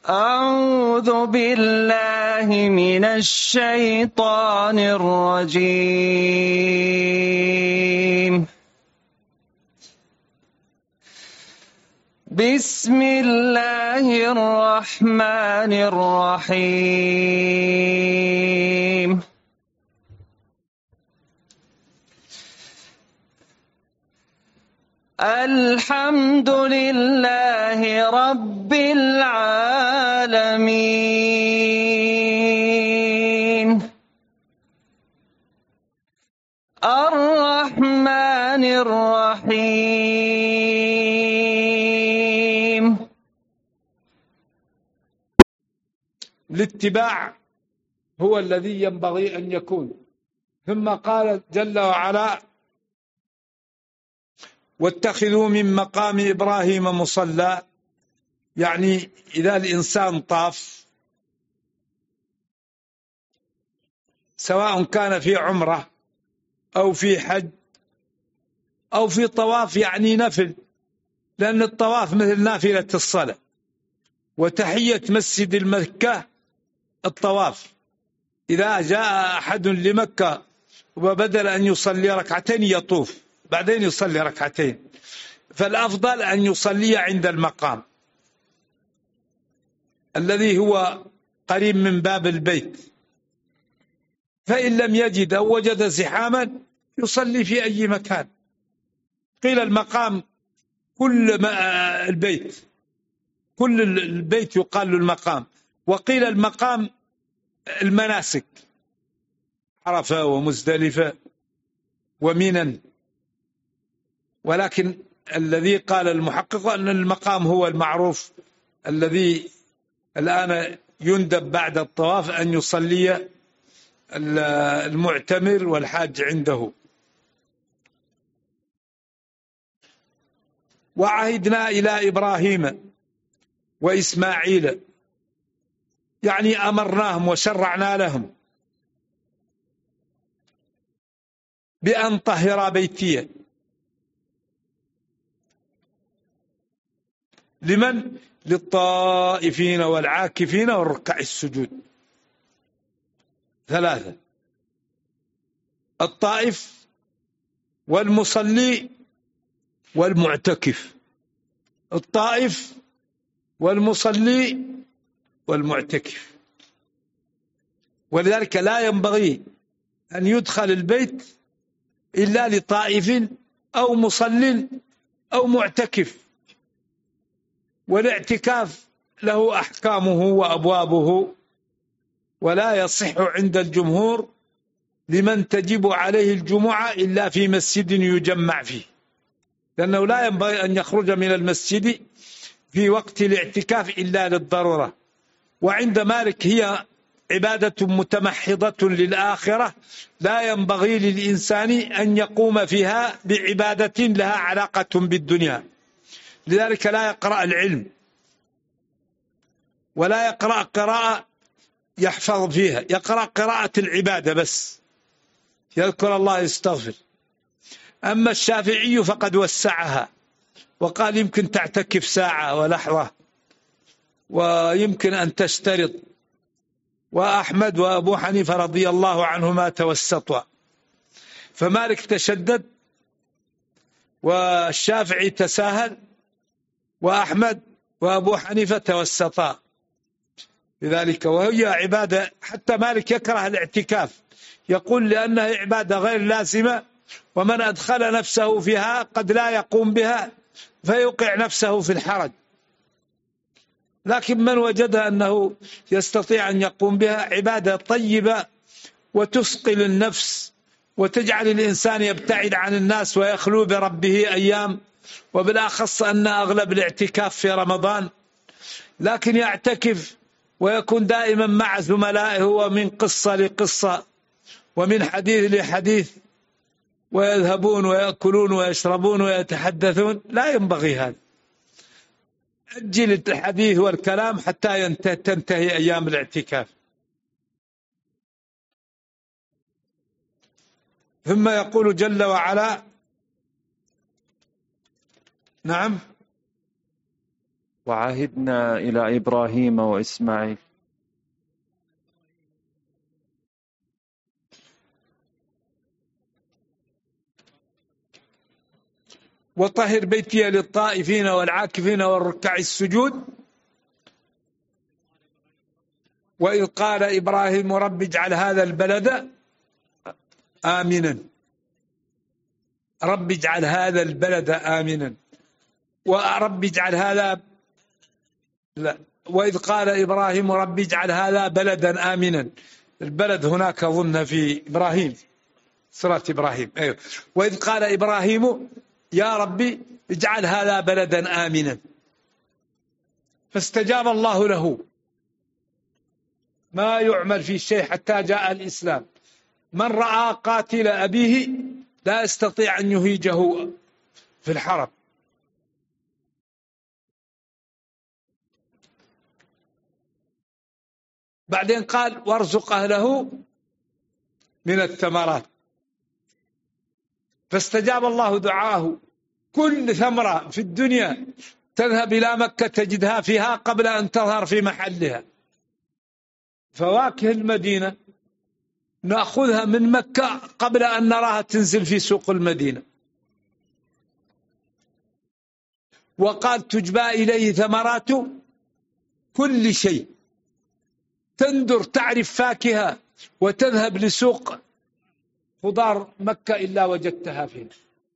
أعوذ بالله من الشيطان الرجيم. بسم الله الرحمن الرحيم. الحمد لله رب العالمين. الرحمن الرحيم. الاتباع هو الذي ينبغي أن يكون. ثم قال جل وعلا: واتخذوا من مقام إبراهيم مصلى. يعني إذا الإنسان طاف، سواء كان في عمرة أو في حج أو في طواف، يعني نفل، لأن الطواف مثل نافلة الصلاة، وتحية مسجد المكة الطواف. إذا جاء أحد لمكة وبدل أن يصلي ركعتين يطوف، بعدين يصلي ركعتين، فالأفضل أن يصلي عند المقام الذي هو قريب من باب البيت. فإن لم يجد أو وجد زحاما يصلي في أي مكان. قيل المقام كل البيت، كل البيت يقال له المقام. وقيل المقام المناسك، عرفة ومزدلفة ومنى. ولكن الذي قال المحقق أن المقام هو المعروف الذي الآن يندب بعد الطواف أن يصلي المعتمر والحاج عنده. وعهدنا إلى إبراهيم وإسماعيل، يعني أمرناهم وشرعنا لهم بأن طهر بيتي. لمن؟ للطائفين والعاكفين والركع السجود. ثلاثة: الطائف والمصلي والمعتكف. الطائف والمصلي والمعتكف. ولذلك لا ينبغي أن يدخل البيت إلا لطائف أو مصل أو معتكف. والاعتكاف له أحكامه وأبوابه، ولا يصح عند الجمهور لمن تجب عليه الجمعة إلا في مسجد يجمع فيه، لأنه لا ينبغي أن يخرج من المسجد في وقت الاعتكاف إلا للضرورة. وعند مالك هي عبادة متمحضة للآخرة، لا ينبغي للإنسان أن يقوم فيها بعبادة لها علاقة بالدنيا. لذلك لا يقرأ العلم ولا يقرأ قراءة يحفظ فيها، يقرأ قراءة العبادة بس، يذكر الله يستغفر. أما الشافعي فقد وسعها وقال يمكن تعتكف ساعة ولحظة، ويمكن أن تشترط. وأحمد وأبو حنيفة رضي الله عنهما توسطوا. فمالك تشدد والشافعي تساهل وأحمد وأبو حنيفة توسطا. لذلك وهي عبادة، حتى مالك يكره الاعتكاف، يقول لأنها عبادة غير لازمة، ومن أدخل نفسه فيها قد لا يقوم بها فيوقع نفسه في الحرج. لكن من وجد أنه يستطيع أن يقوم بها، عبادة طيبة وتثقل النفس وتجعل الإنسان يبتعد عن الناس ويخلو بربه أيام، وبالأخص أن أغلب الاعتكاف في رمضان. لكن يعتكف ويكون دائما مع زملائه ومن قصة لقصة ومن حديث لحديث، ويذهبون ويأكلون ويشربون ويتحدثون، لا ينبغي هذا. أجل الحديث والكلام حتى تنتهي أيام الاعتكاف. ثم يقول جل وعلا: نعم، وعهدنا إلى إبراهيم وإسماعيل. وطهر بيتي للطائفين والعاكفين والركع السجود. وإذ قال إبراهيم رب اجعل هذا البلد آمنا. رب اجعل هذا البلد آمنا. ورب اجعل هذا لا. وإذ قال إبراهيم رب اجعل هذا بلدا آمنا. البلد هناك أظن في إبراهيم، سورة إبراهيم. أيوه. وإذ قال إبراهيم يا ربي اجعل هذا بلدا آمنا، فاستجاب الله له. ما يعمل في شيء حتى جاء الإسلام. من رأى قاتل أبيه لا يستطيع أن يهيجه في الحرب. بعدين قال وارزق أهله من الثمرات، فاستجاب الله دعاه. كل ثمرة في الدنيا تذهب إلى مكة تجدها فيها قبل أن تظهر في محلها. فواكه المدينة نأخذها من مكة قبل أن نراها تنزل في سوق المدينة. وقال تجبى إليه ثمرات كل شيء. تندر تعرف فاكهة وتذهب لسوق خضار مكة إلا وجدتها فيه.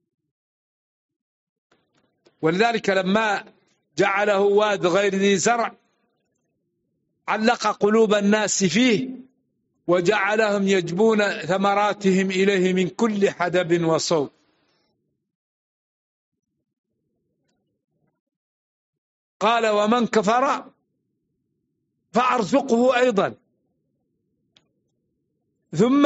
ولذلك لما جعله واد غير ذي زرع علق قلوب الناس فيه وجعلهم يجبون ثمراتهم إليه من كل حدب وصوب. قال ومن كفر فأرزقه أيضا ثم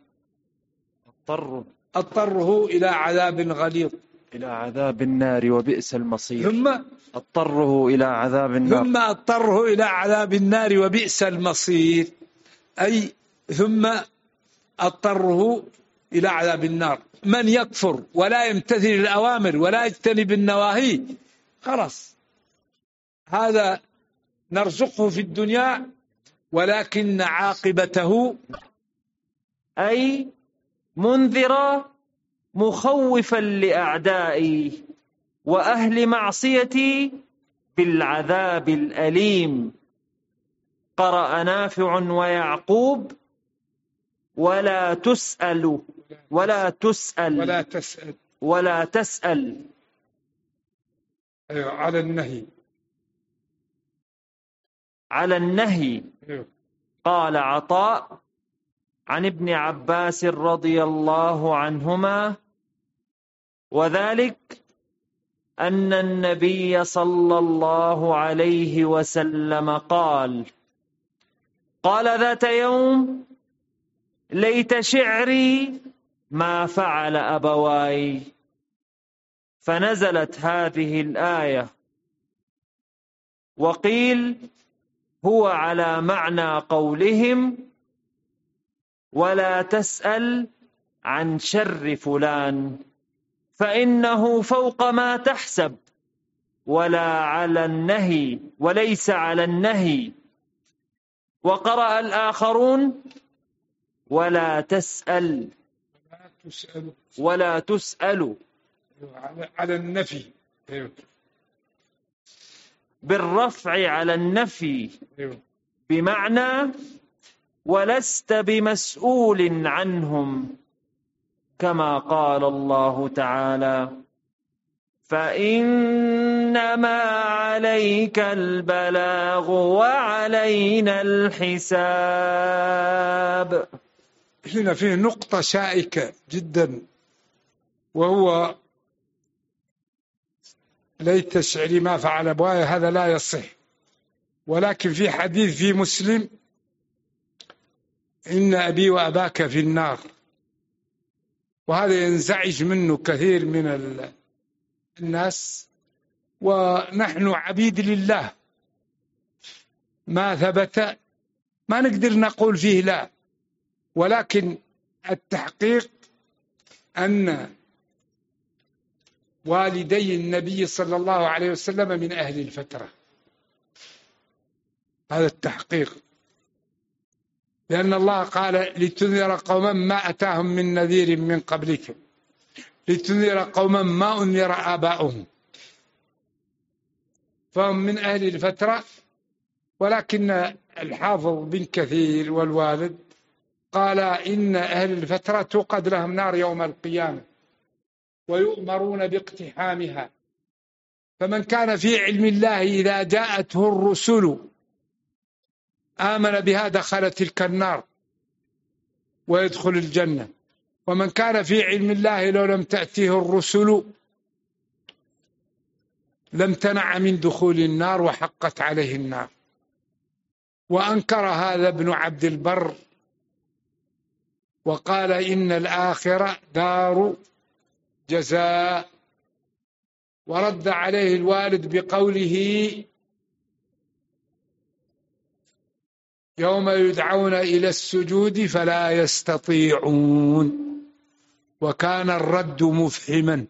أضطره إلى عذاب غليظ، إلى عذاب النار وبئس المصير. ثم أضطره إلى عذاب النار، ثم أضطره إلى عذاب النار وبئس المصير، أي ثم أضطره إلى عذاب النار. من يكفر ولا يمتثل الأوامر ولا يجتنب النواهي خلاص هذا نرزقه في الدنيا ولكن عاقبته أي منذرا مخوفا لأعدائي وأهل معصيتي بالعذاب الأليم. قرأ نافع ويعقوب ولا تسأل أيوة على النهي. أيوة. قال عطاء عن ابن عباس رضي الله عنهما وذلك أن النبي صلى الله عليه وسلم قال ذات يوم ليت شعري ما فعل أبواي، فنزلت هذه الآية. وقيل هو على معنى قولهم ولا تسأل عن شر فلان فإنه فوق ما تحسب وليس على النهي. وقرأ الآخرون ولا تسأل على النفي بالرفع على النفي بمعنى ولست بمسؤول عنهم، كما قال الله تعالى فإنما عليك البلاغ وعلينا الحساب. هنا فيه نقطة شائكة جدا، وهو ليت شعري ما فعل أبواي. هذا لا يصح، ولكن في حديث في مسلم إن أبي وأباك في النار، وهذا ينزعج منه كثير من الناس. ونحن عبيد لله، ما ثبت ما نقدر نقول فيه لا، ولكن التحقيق أن والدي النبي صلى الله عليه وسلم من أهل الفترة، هذا التحقيق، لأن الله قال لتنذر قوما ما أتاهم من نذير من قبلكم لتنذر قوما ما أنذر آباؤهم، فهم من أهل الفترة. ولكن الحافظ بن كثير والوالد قال إن أهل الفترة توقد لهم نار يوم القيامة ويؤمرون باقتحامها، فمن كان في علم الله إذا جاءته الرسل آمن بها دخل تلك النار ويدخل الجنة، ومن كان في علم الله لو لم تأتيه الرسل لم تنع من دخول النار وحقت عليه النار. وأنكر هذا ابن عبد البر وقال إن الآخرة دار جزاء، ورد عليه الوالد بقوله يوم يدعون إلى السجود فلا يستطيعون، وكان الرد مفحما،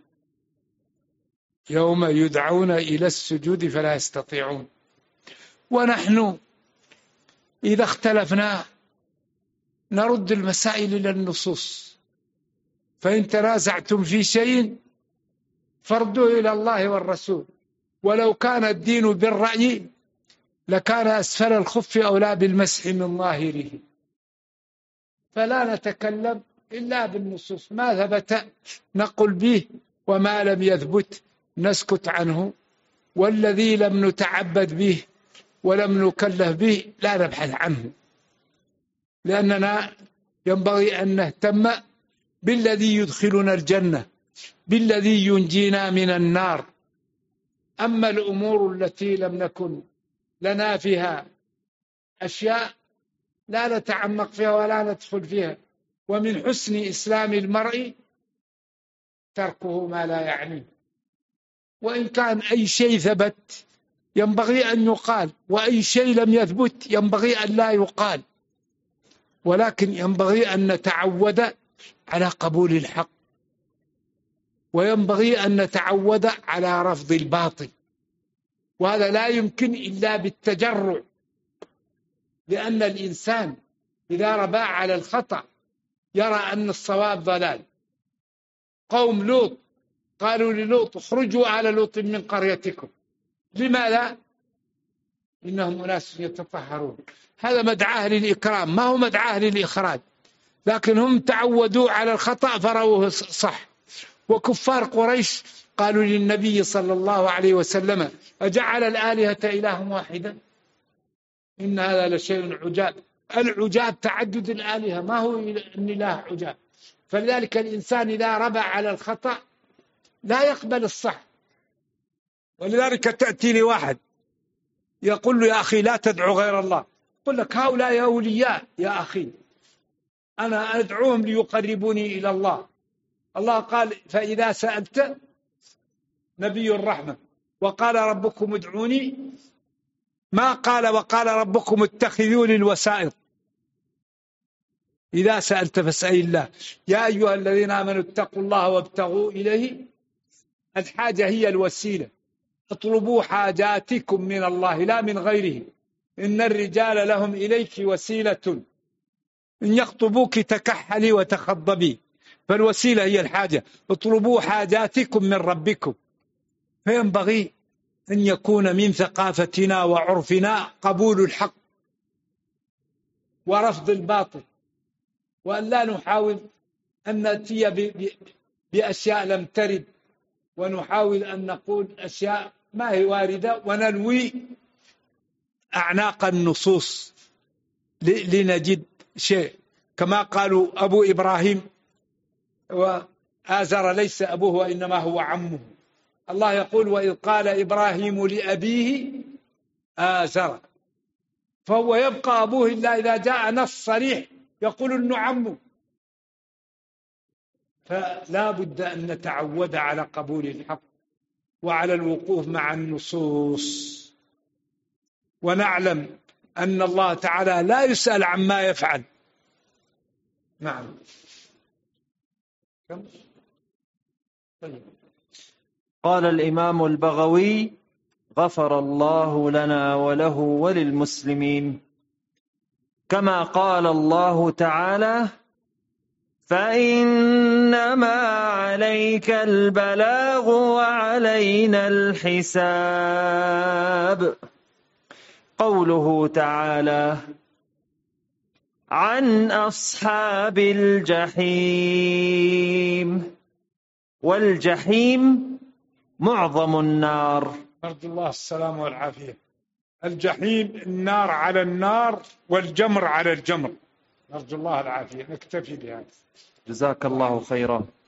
يوم يدعون إلى السجود فلا يستطيعون. ونحن إذا اختلفنا نرد المسائل إلى النصوص، فإن تنازعتم في شيء فردوه إلى الله والرسول، ولو كان الدين بالرأي لكان أسفل الخف أولى بالمسح من ظاهره، فلا نتكلم إلا بالنصوص، ما ثبت نقل به وما لم يثبت نسكت عنه، والذي لم نتعبد به ولم نكلف به لا نبحث عنه، لأننا ينبغي أن نهتم بالذي يدخلنا الجنة، بالذي ينجينا من النار. أما الأمور التي لم نكن لنا فيها أشياء لا نتعمق فيها ولا ندخل فيها. ومن حسن إسلام المرء تركه ما لا يعنيه، وإن كان أي شيء ثبت ينبغي أن يقال، وأي شيء لم يثبت ينبغي أن لا يقال، ولكن ينبغي أن نتعود على قبول الحق، وينبغي أن نتعود على رفض الباطل، وهذا لا يمكن إلا بالتجرع، لأن الإنسان إذا ربى على الخطأ يرى أن الصواب ضلال. قوم لوط قالوا للوط اخرجوا آل لوط من قريتكم، لماذا؟ إنهم أناس يتطهرون. هذا مدعاه للإكرام، ما هو مدعاه للإخراج، لكن هم تعودوا على الخطأ فروه صح. وكفار قريش قالوا للنبي صلى الله عليه وسلم أجعل الآلهة إله واحدا إن هذا لشيء عجاب. العجاب تعدد الآلهة، ما هو الإله عجاب. فلذلك الإنسان إذا ربى على الخطأ لا يقبل الصح. ولذلك تأتي لواحد يقول له يا أخي لا تدعو غير الله، يقول لك هؤلاء أولياء يا أخي، أنا أدعوهم ليقربوني إلى الله. الله قال فإذا سألت نبي الرحمة وقال ربكم ادعوني، ما قال وقال ربكم اتخذوا لي الوسائط. إذا سألت فاسأل الله، يا أيها الذين آمنوا اتقوا الله وابتغوا إليه، الحاجة هي الوسيلة، اطلبوا حاجاتكم من الله لا من غيره، إن الرجال لهم إليك وسيلة، إن يخطبوك تكحلي وتخضبي، فالوسيلة هي الحاجة، اطلبوا حاجاتكم من ربكم. فينبغي أن يكون من ثقافتنا وعرفنا قبول الحق ورفض الباطل، وأن لا نحاول أن نأتي بأشياء لم ترد، ونحاول أن نقول أشياء ما هي واردة، وننوي أعناق النصوص لنجد شيء. كما قالوا أبو إبراهيم وآزر ليس أبوه وإنما هو عمه. الله يقول وإذ قال إبراهيم لأبيه آزر، فهو يبقى أبوه إلا إذا جاء نص صريح يقول إنه عمه. فلا بد أن نتعود على قبول الحق وعلى الوقوف مع النصوص، ونعلم أن الله تعالى لا يسأل عما يفعل. نعم. قال الإمام البغوي غفر الله لنا وله وللمسلمين. كما قال الله تعالى: فإنما عليك البلاغ وعلينا الحساب. قوله تعالى: عن أصحاب الجحيم. والجحيم معظم النار. نرجو الله السلامة والعافية. الجحيم النار على النار والجمر على الجمر، نرجو الله العافية. نكتفي بهذا. جزاك الله خيرا.